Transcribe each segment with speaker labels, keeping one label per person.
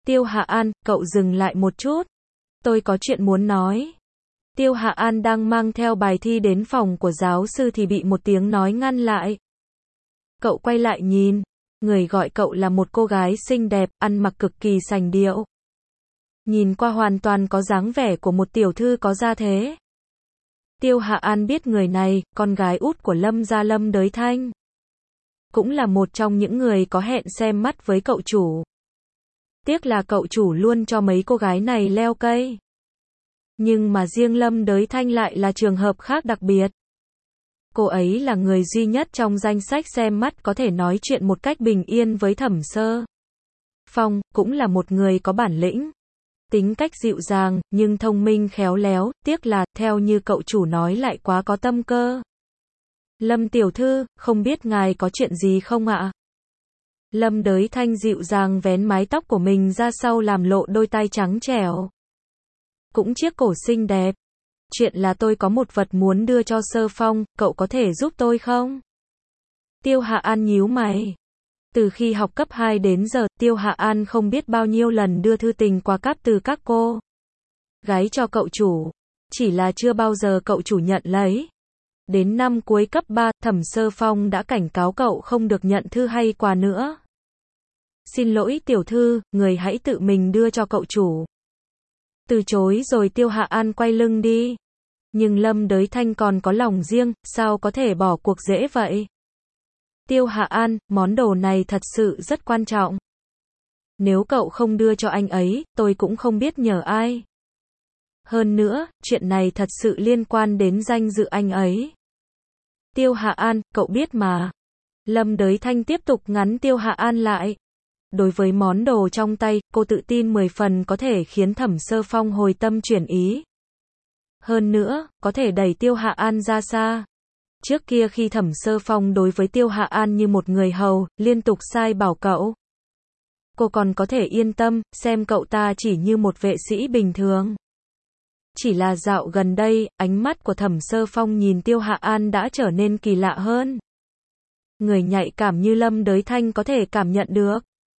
Speaker 1: Tiêu Hạ An, cậu dừng lại một chút. Tôi có chuyện muốn nói. Tiêu Hạ An đang mang theo bài thi đến phòng của giáo sư thì bị một tiếng nói ngăn lại. Cậu quay lại nhìn. Người gọi cậu là một cô gái xinh đẹp, ăn mặc cực kỳ sành điệu. Nhìn qua hoàn toàn có dáng vẻ của một tiểu thư có gia thế. Tiêu Hạ An biết người này, con gái út của Lâm gia Lâm Đới Thanh. Cũng là một trong những người có hẹn xem mắt với cậu chủ. Tiếc là cậu chủ luôn cho mấy cô gái này leo cây. Nhưng mà riêng Lâm Đới Thanh lại là trường hợp khác đặc biệt. Cô ấy là người duy nhất trong danh sách xem mắt có thể nói chuyện một cách bình yên với Thẩm Sơ Phong, cũng là một người có bản lĩnh. Tính cách dịu dàng, nhưng thông minh khéo léo, tiếc là, theo như cậu chủ nói lại quá có tâm cơ. Lâm tiểu thư, không biết ngài có chuyện gì không ạ? Lâm Đới Thanh dịu dàng vén mái tóc của mình ra sau làm lộ đôi tay trắng trẻo. Cũng chiếc cổ xinh đẹp. Chuyện là tôi có một vật muốn đưa cho Sơ Phong, cậu có thể giúp tôi không? Tiêu Hạ An nhíu mày. Từ khi học cấp 2 đến giờ, Tiêu Hạ An không biết bao nhiêu lần đưa thư tình qua cáp từ các cô gái cho cậu chủ. Chỉ là chưa bao giờ cậu chủ nhận lấy. Đến năm cuối cấp 3, Thẩm Sơ Phong đã cảnh cáo cậu không được nhận thư hay quà nữa. Xin lỗi tiểu thư, người hãy tự mình đưa cho cậu chủ. Từ chối rồi Tiêu Hạ An quay lưng đi. Nhưng Lâm Đới Thanh còn có lòng riêng, sao có thể bỏ cuộc dễ vậy? Tiêu Hạ An, món đồ này thật sự rất quan trọng. Nếu cậu không đưa cho anh ấy, tôi cũng không biết nhờ ai. Hơn nữa, chuyện này thật sự liên quan đến danh dự anh ấy. Tiêu Hạ An, cậu biết mà. Lâm Đới Thanh tiếp tục ngắn Tiêu Hạ An lại. Đối với món đồ trong tay, cô tự tin 10 phần có thể khiến Thẩm Sơ Phong hồi tâm chuyển ý. Hơn nữa, có thể đẩy Tiêu Hạ An ra xa. Trước kia khi Thẩm Sơ Phong đối với Tiêu Hạ An như một người hầu, liên tục sai bảo cậu. Cô còn có thể yên tâm, xem cậu ta chỉ như một vệ sĩ bình thường. Chỉ là dạo gần đây, ánh mắt của Thẩm Sơ Phong nhìn Tiêu Hạ An đã trở nên kỳ lạ hơn. Người nhạy cảm như Lâm Đới Thanh có thể cảm nhận được.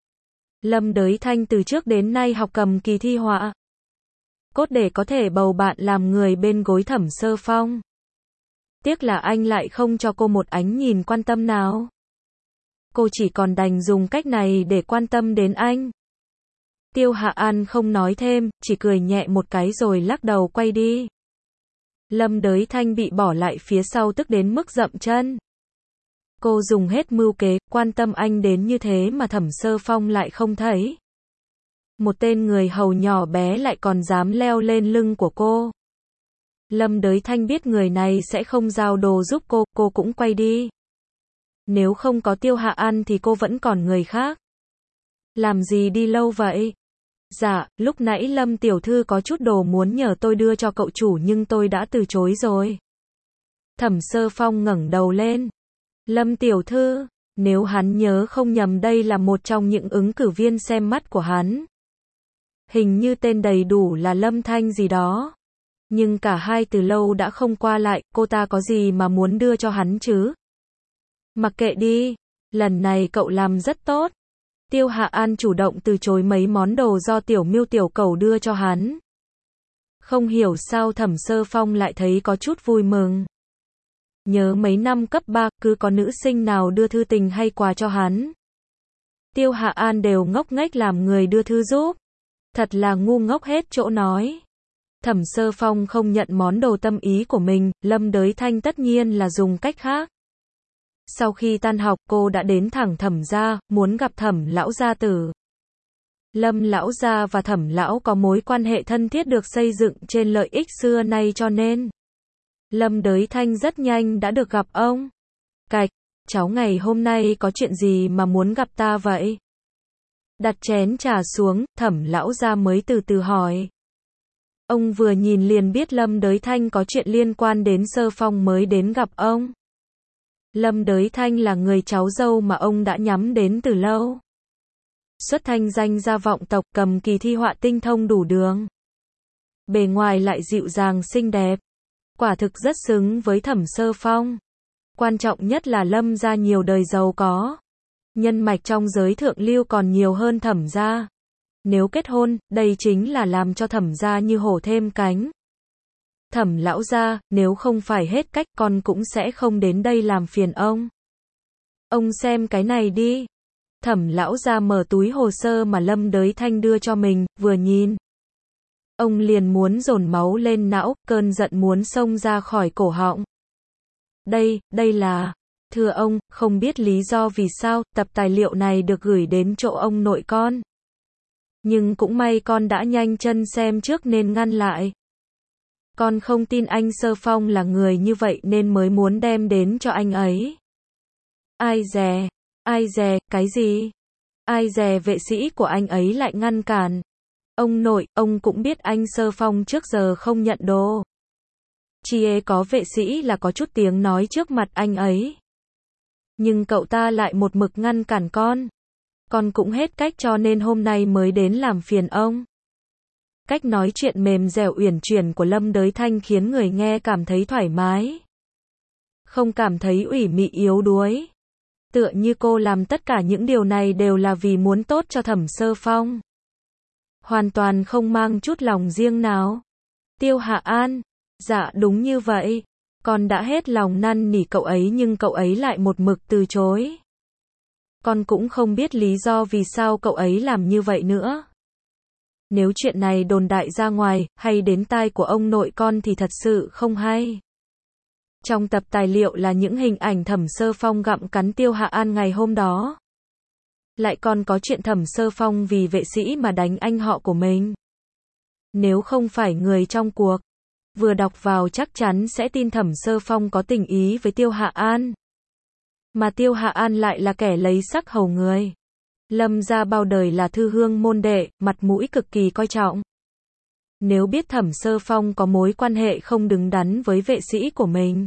Speaker 1: Lâm Đới Thanh từ trước đến nay học cầm kỳ thi họa. Cốt để có thể bầu bạn làm người bên gối Thẩm Sơ Phong. Tiếc là anh lại không cho cô một ánh nhìn quan tâm nào. Cô chỉ còn đành dùng cách này để quan tâm đến anh. Tiêu Hạ An không nói thêm, chỉ cười nhẹ một cái rồi lắc đầu quay đi. Lâm Đới Thanh bị bỏ lại phía sau tức đến mức dậm chân. Cô dùng hết mưu kế, quan tâm anh đến như thế mà Thẩm Sơ Phong lại không thấy. Một tên người hầu nhỏ bé lại còn dám leo lên lưng của cô. Lâm Đới Thanh biết người này sẽ không giao đồ giúp cô cũng quay đi. Nếu không có Tiêu Hạ An thì cô vẫn còn người khác. Làm gì đi lâu vậy? Dạ, lúc nãy Lâm tiểu thư có chút đồ muốn nhờ tôi đưa cho cậu chủ nhưng tôi đã từ chối rồi. Thẩm Sơ Phong ngẩng đầu lên. Lâm tiểu thư, nếu hắn nhớ không nhầm đây là một trong những ứng cử viên xem mắt của hắn. Hình như tên đầy đủ là Lâm Thanh gì đó. Nhưng cả hai từ lâu đã không qua lại, cô ta có gì mà muốn đưa cho hắn chứ? Mặc kệ đi, lần này cậu làm rất tốt. Tiêu Hạ An chủ động từ chối mấy món đồ do Tiểu Miêu Tiểu Cẩu đưa cho hắn. Không hiểu sao Thẩm Sơ Phong lại thấy có chút vui mừng. Nhớ mấy năm cấp 3, cứ có nữ sinh nào đưa thư tình hay quà cho hắn. Tiêu Hạ An đều ngốc nghếch làm người đưa thư giúp. Thật là ngu ngốc hết chỗ nói. Thẩm Sơ Phong không nhận món đồ tâm ý của mình, Lâm Đới Thanh tất nhiên là dùng cách khác. Sau khi tan học, cô đã đến thẳng Thẩm gia, muốn gặp Thẩm lão gia tử. Lâm lão gia và Thẩm lão có mối quan hệ thân thiết được xây dựng trên lợi ích xưa nay cho nên Lâm Đới Thanh rất nhanh đã được gặp ông. Cạch, cháu ngày hôm nay có chuyện gì mà muốn gặp ta vậy? Đặt chén trà xuống, Thẩm lão gia mới từ từ hỏi. Ông vừa nhìn liền biết Lâm Đới Thanh có chuyện liên quan đến Sơ Phong mới đến gặp ông. Lâm Đới Thanh là người cháu dâu mà ông đã nhắm đến từ lâu. Xuất thanh danh gia vọng tộc, cầm kỳ thi họa tinh thông đủ đường. Bề ngoài lại dịu dàng xinh đẹp. Quả thực rất xứng với Thẩm Sơ Phong. Quan trọng nhất là Lâm gia nhiều đời giàu có. Nhân mạch trong giới thượng lưu còn nhiều hơn Thẩm gia. Nếu kết hôn, đây chính là làm cho Thẩm gia như hổ thêm cánh. Thẩm lão gia, nếu không phải hết cách con cũng sẽ không đến đây làm phiền ông. Ông xem cái này đi. Thẩm lão gia mở túi hồ sơ mà Lâm Đới Thanh đưa cho mình, vừa nhìn. Ông liền muốn dồn máu lên não, cơn giận muốn xông ra khỏi cổ họng. Đây là... Thưa ông, không biết lý do vì sao, tập tài liệu này được gửi đến chỗ ông nội con. Nhưng cũng may con đã nhanh chân xem trước nên ngăn lại. Con không tin anh Sơ Phong là người như vậy nên mới muốn đem đến cho anh ấy. Ai dè, cái gì? Ai dè vệ sĩ của anh ấy lại ngăn cản. Ông nội, ông cũng biết anh Sơ Phong trước giờ không nhận đồ. Chỉ có vệ sĩ là có chút tiếng nói trước mặt anh ấy. Nhưng cậu ta lại một mực ngăn cản con. Con cũng hết cách cho nên hôm nay mới đến làm phiền ông. Cách nói chuyện mềm dẻo uyển chuyển của Lâm Đới Thanh khiến người nghe cảm thấy thoải mái. Không cảm thấy ủy mị yếu đuối. Tựa như cô làm tất cả những điều này đều là vì muốn tốt cho Thẩm Sơ Phong. Hoàn toàn không mang chút lòng riêng nào. Tiêu Hạ An. Dạ đúng như vậy. Con đã hết lòng năn nỉ cậu ấy nhưng cậu ấy lại một mực từ chối. Con cũng không biết lý do vì sao cậu ấy làm như vậy nữa. Nếu chuyện này đồn đại ra ngoài, hay đến tai của ông nội con thì thật sự không hay. Trong tập tài liệu là những hình ảnh Thẩm Sơ Phong gặm cắn Tiêu Hạ An ngày hôm đó. Lại còn có chuyện Thẩm Sơ Phong vì vệ sĩ mà đánh anh họ của mình. Nếu không phải người trong cuộc, vừa đọc vào chắc chắn sẽ tin Thẩm Sơ Phong có tình ý với Tiêu Hạ An. Mà Tiêu Hạ An lại là kẻ lấy sắc hầu người. Lâm gia bao đời là thư hương môn đệ, mặt mũi cực kỳ coi trọng. Nếu biết Thẩm Sơ Phong có mối quan hệ không đứng đắn với vệ sĩ của mình,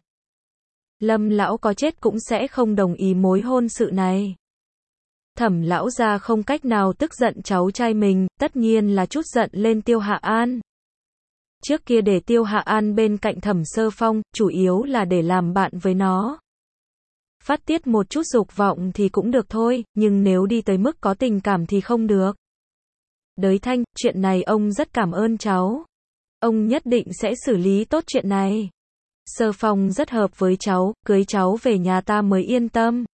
Speaker 1: Lâm lão có chết cũng sẽ không đồng ý mối hôn sự này. Thẩm lão gia không cách nào tức giận cháu trai mình, tất nhiên là trút giận lên Tiêu Hạ An. Trước kia để Tiêu Hạ An bên cạnh Thẩm Sơ Phong, chủ yếu là để làm bạn với nó. Phát tiết một chút dục vọng thì cũng được thôi, nhưng nếu đi tới mức có tình cảm thì không được. Đới Thanh, chuyện này ông rất cảm ơn cháu. Ông nhất định sẽ xử lý tốt chuyện này. Sơ Phong rất hợp với cháu, cưới cháu về nhà ta mới yên tâm.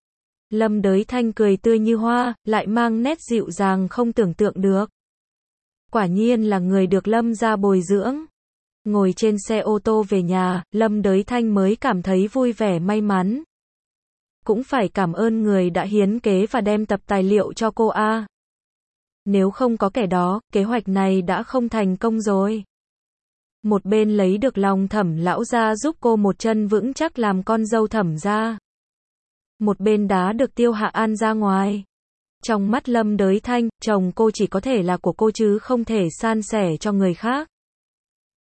Speaker 1: Lâm Đới Thanh cười tươi như hoa, lại mang nét dịu dàng không tưởng tượng được. Quả nhiên là người được Lâm gia bồi dưỡng. Ngồi trên xe ô tô về nhà, Lâm Đới Thanh mới cảm thấy vui vẻ may mắn. Cũng phải cảm ơn người đã hiến kế và đem tập tài liệu cho cô a. Nếu không có kẻ đó, kế hoạch này đã không thành công rồi. Một bên lấy được lòng Thẩm lão gia giúp cô một chân vững chắc làm con dâu Thẩm gia. Một bên đá được Tiêu Hạ An ra ngoài. Trong mắt Lâm Đới Thanh, chồng cô chỉ có thể là của cô chứ không thể san sẻ cho người khác.